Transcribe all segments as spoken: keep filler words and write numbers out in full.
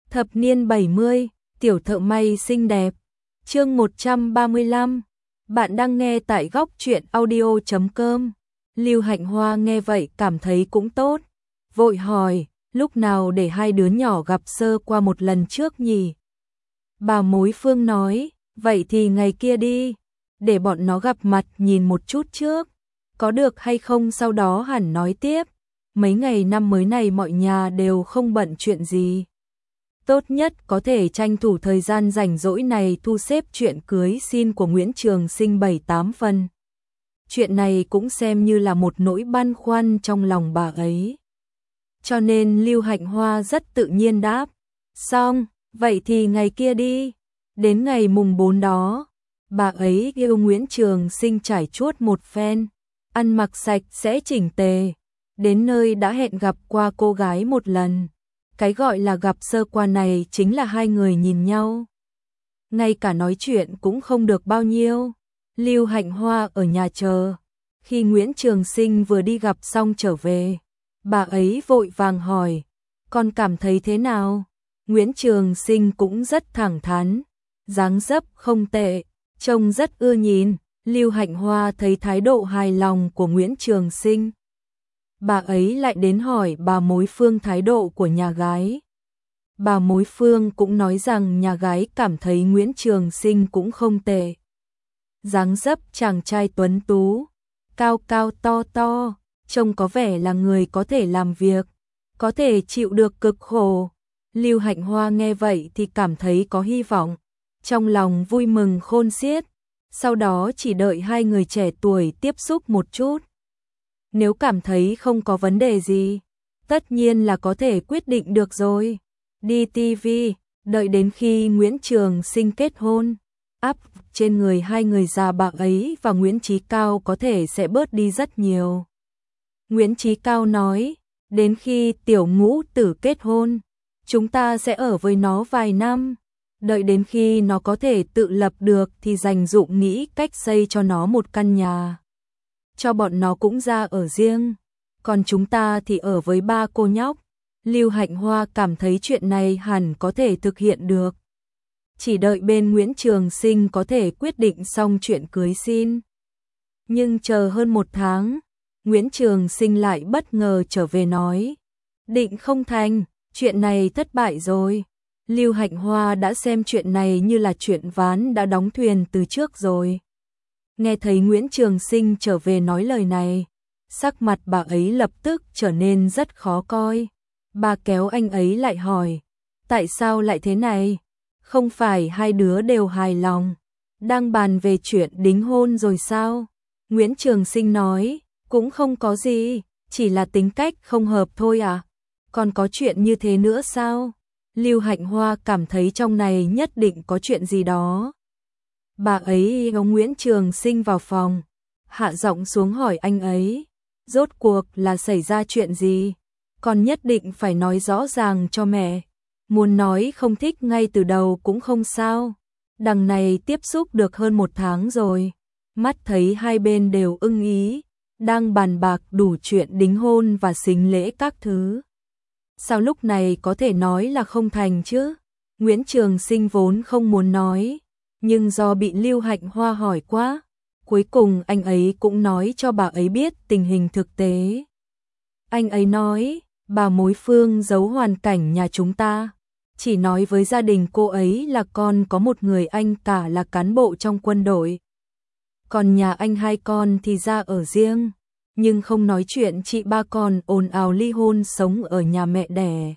Thập niên bảy mươi, tiểu thợ may xinh đẹp. Chương một trăm ba mươi lăm. Bạn đang nghe tại góc truyện audio chấm com. Lưu Hạnh Hoa nghe vậy cảm thấy cũng tốt, vội hỏi, lúc nào để hai đứa nhỏ gặp sơ qua một lần trước nhỉ? Bà mối Phương nói, vậy thì ngày kia đi, để bọn nó gặp mặt nhìn một chút trước, có được hay không sau đó hẳn nói tiếp. Mấy ngày năm mới này mọi nhà đều không bận chuyện gì. Tốt nhất có thể tranh thủ thời gian rảnh rỗi này thu xếp chuyện cưới xin của Nguyễn Trường Sinh bảy tám phần. Chuyện này cũng xem như là một nỗi băn khoăn trong lòng bà ấy. Cho nên Lưu Hạnh Hoa rất tự nhiên đáp, xong, vậy thì ngày kia đi. Đến ngày mùng bốn đó, bà ấy yêu Nguyễn Trường Sinh trải chuốt một phen, ăn mặc sạch sẽ chỉnh tề, đến nơi đã hẹn gặp qua cô gái một lần. Cái gọi là gặp sơ qua này chính là hai người nhìn nhau, ngay cả nói chuyện cũng không được bao nhiêu. Lưu Hạnh Hoa ở nhà chờ, khi Nguyễn Trường Sinh vừa đi gặp xong trở về, bà ấy vội vàng hỏi, con cảm thấy thế nào? Nguyễn Trường Sinh cũng rất thẳng thắn, dáng dấp không tệ, trông rất ưa nhìn. Lưu Hạnh Hoa thấy thái độ hài lòng của Nguyễn Trường Sinh, bà ấy lại đến hỏi bà mối Phương thái độ của nhà gái. Bà mối Phương cũng nói rằng nhà gái cảm thấy Nguyễn Trường Sinh cũng không tệ. Dáng dấp chàng trai tuấn tú, cao cao to to, trông có vẻ là người có thể làm việc, có thể chịu được cực khổ. Lưu Hạnh Hoa nghe vậy thì cảm thấy có hy vọng, trong lòng vui mừng khôn xiết. Sau đó chỉ đợi hai người trẻ tuổi tiếp xúc một chút. Nếu cảm thấy không có vấn đề gì, tất nhiên là có thể quyết định được rồi. Đi ti vi, đợi đến khi Nguyễn Trường Sinh kết hôn, áp trên người hai người già bà ấy và Nguyễn Chí Cao có thể sẽ bớt đi rất nhiều. Nguyễn Chí Cao nói, đến khi tiểu ngũ tử kết hôn, chúng ta sẽ ở với nó vài năm. Đợi đến khi nó có thể tự lập được thì dành dụm nghĩ cách xây cho nó một căn nhà, cho bọn nó cũng ra ở riêng, còn chúng ta thì ở với ba cô nhóc. Lưu Hạnh Hoa cảm thấy chuyện này hẳn có thể thực hiện được. Chỉ đợi bên Nguyễn Trường Sinh có thể quyết định xong chuyện cưới xin. Nhưng chờ hơn một tháng, Nguyễn Trường Sinh lại bất ngờ trở về nói, định không thành, chuyện này thất bại rồi. Lưu Hạnh Hoa đã xem chuyện này như là chuyện ván đã đóng thuyền từ trước rồi. Nghe thấy Nguyễn Trường Sinh trở về nói lời này, sắc mặt bà ấy lập tức trở nên rất khó coi. Bà kéo anh ấy lại hỏi, tại sao lại thế này? Không phải hai đứa đều hài lòng, đang bàn về chuyện đính hôn rồi sao? Nguyễn Trường Sinh nói, cũng không có gì, chỉ là tính cách không hợp thôi à? Còn có chuyện như thế nữa sao? Lưu Hạnh Hoa cảm thấy trong này nhất định có chuyện gì đó. Bà ấy kéo Nguyễn Trường Sinh vào phòng, hạ giọng xuống hỏi anh ấy, rốt cuộc là xảy ra chuyện gì? Con nhất định phải nói rõ ràng cho mẹ. Muốn nói không thích ngay từ đầu cũng không sao. Đằng này tiếp xúc được hơn một tháng rồi, mắt thấy hai bên đều ưng ý, đang bàn bạc đủ chuyện đính hôn và sính lễ các thứ. Sao lúc này có thể nói là không thành chứ? Nguyễn Trường Sinh vốn không muốn nói, nhưng do bị Lưu Hạnh Hoa hỏi quá, cuối cùng anh ấy cũng nói cho bà ấy biết tình hình thực tế. Anh ấy nói, bà mối Phương giấu hoàn cảnh nhà chúng ta, chỉ nói với gia đình cô ấy là con có một người anh cả là cán bộ trong quân đội. Còn nhà anh hai con thì ra ở riêng, nhưng không nói chuyện chị ba con ồn ào ly hôn sống ở nhà mẹ đẻ.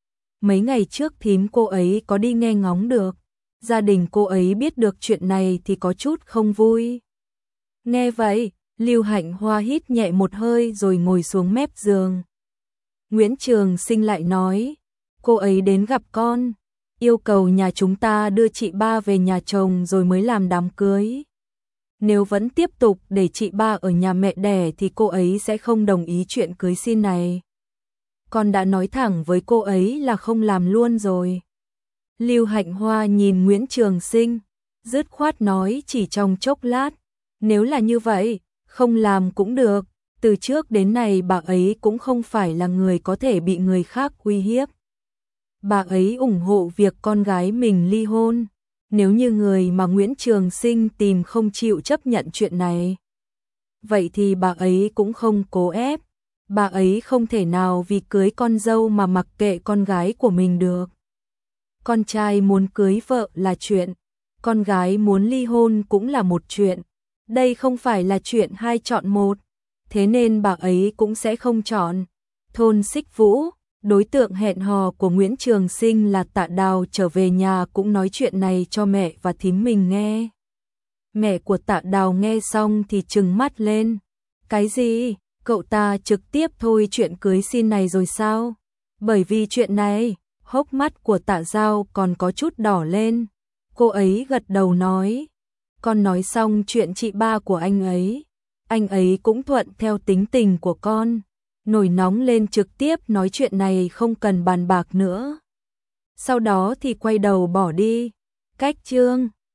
Mấy ngày trước thím cô ấy có đi nghe ngóng được, gia đình cô ấy biết được chuyện này thì có chút không vui. Nghe vậy, Lưu Hạnh Hoa hít nhẹ một hơi rồi ngồi xuống mép giường. Nguyễn Trường Sinh lại nói, cô ấy đến gặp con, yêu cầu nhà chúng ta đưa chị ba về nhà chồng rồi mới làm đám cưới. Nếu vẫn tiếp tục để chị ba ở nhà mẹ đẻ thì cô ấy sẽ không đồng ý chuyện cưới xin này. Con đã nói thẳng với cô ấy là không làm luôn rồi. Lưu Hạnh Hoa nhìn Nguyễn Trường Sinh, dứt khoát nói chỉ trong chốc lát, nếu là như vậy, không làm cũng được. Từ trước đến nay bà ấy cũng không phải là người có thể bị người khác uy hiếp. bà ấy ủng hộ việc con gái mình ly hôn. Nếu như người mà Nguyễn Trường Sinh tìm không chịu chấp nhận chuyện này, vậy thì bà ấy cũng không cố ép. Bà ấy không thể nào vì cưới con dâu mà mặc kệ con gái của mình được. Con trai muốn cưới vợ là chuyện, con gái muốn ly hôn cũng là một chuyện. Đây không phải là chuyện hai chọn một, thế nên bà ấy cũng sẽ không chọn. Thôn Xích Vũ, đối tượng hẹn hò của Nguyễn Trường Sinh là Tạ Đào, trở về nhà cũng nói chuyện này cho mẹ và thím mình nghe. Mẹ của Tạ Đào nghe xong thì trừng mắt lên. Cái gì? Cậu ta trực tiếp thôi chuyện cưới xin này rồi sao? Bởi vì chuyện này, hốc mắt của Tạ Giao còn có chút đỏ lên. Cô ấy gật đầu nói, con nói xong chuyện chị ba của anh ấy, anh ấy cũng thuận theo tính tình của con. Nổi nóng lên trực tiếp nói chuyện này không cần bàn bạc nữa. Sau đó thì quay đầu bỏ đi. Cách chương